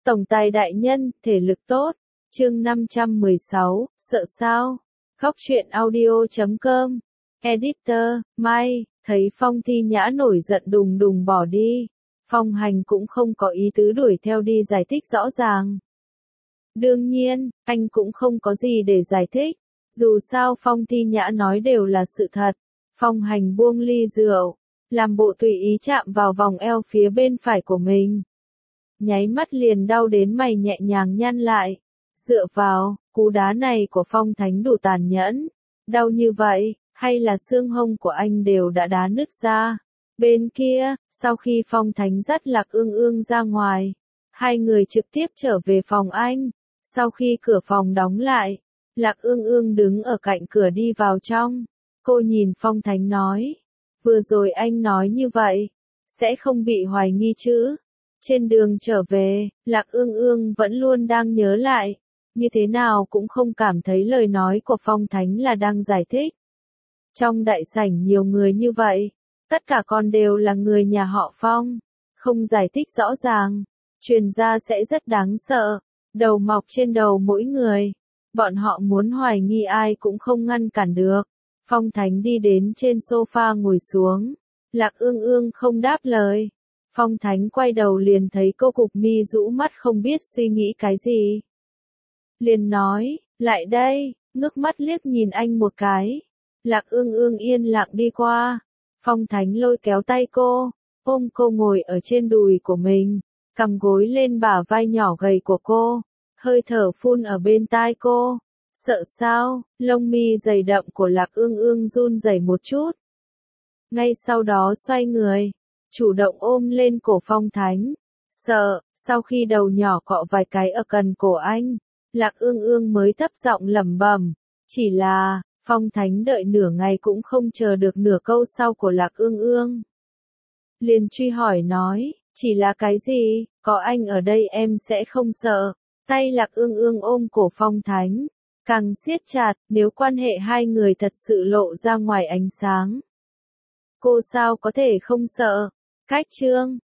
Tổng tài đại nhân, thể lực tốt. Chương 516, sợ sao? Góc truyện audio.com. Editor, Mai, thấy Phong Thi Nhã nổi giận đùng đùng bỏ đi. Phong Hành cũng không có ý tứ đuổi theo đi giải thích rõ ràng. Đương nhiên, anh cũng không có gì để giải thích. Dù sao Phong Thi Nhã nói đều là sự thật. Phong Hành buông ly rượu, làm bộ tùy ý chạm vào vòng eo phía bên phải của mình. Nháy mắt liền đau đến mày nhẹ nhàng nhăn lại. Dựa vào, cú đá này của Phong Thánh đủ tàn nhẫn. Đau như vậy, hay là xương hông của anh đều đã đá nứt ra. Bên kia, sau khi Phong Thánh dắt Lạc Ương Ương ra ngoài, hai người trực tiếp trở về phòng anh. Sau khi cửa phòng đóng lại, Lạc Ương Ương đứng ở cạnh cửa đi vào trong. Cô nhìn Phong Thánh nói, vừa rồi anh nói như vậy, sẽ không bị hoài nghi chứ? Trên đường trở về, Lạc Ương Ương vẫn luôn đang nhớ lại, như thế nào cũng không cảm thấy lời nói của Phong Thánh là đang giải thích. Trong đại sảnh nhiều người như vậy, tất cả còn đều là người nhà họ Phong, không giải thích rõ ràng, truyền ra sẽ rất đáng sợ, đầu mọc trên đầu mỗi người, bọn họ muốn hoài nghi ai cũng không ngăn cản được. Phong Thánh đi đến trên sofa ngồi xuống, Lạc Ương Ương không đáp lời. Phong Thánh quay đầu liền thấy cô cục mi rũ mắt không biết suy nghĩ cái gì. Liền nói, lại đây, ngước mắt liếc nhìn anh một cái. Lạc Ương Ương yên lặng đi qua. Phong Thánh lôi kéo tay cô, ôm cô ngồi ở trên đùi của mình, cầm gối lên bả vai nhỏ gầy của cô, hơi thở phun ở bên tai cô. Sợ sao? Lông mi dày đậm của Lạc Ương Ương run rẩy một chút. Ngay sau đó xoay người, chủ động ôm lên cổ Phong Thánh. Sợ, sau khi đầu nhỏ cọ vài cái ở cần cổ anh, Lạc Ương Ương mới thấp giọng lẩm bẩm, chỉ là, Phong Thánh đợi nửa ngày cũng không chờ được nửa câu sau của Lạc Ương Ương. Liền truy hỏi nói, chỉ là cái gì, có anh ở đây em sẽ không sợ. Tay Lạc Ương Ương ôm cổ Phong Thánh, càng siết chặt, nếu quan hệ hai người thật sự lộ ra ngoài ánh sáng. Cô sao có thể không sợ? Cách chương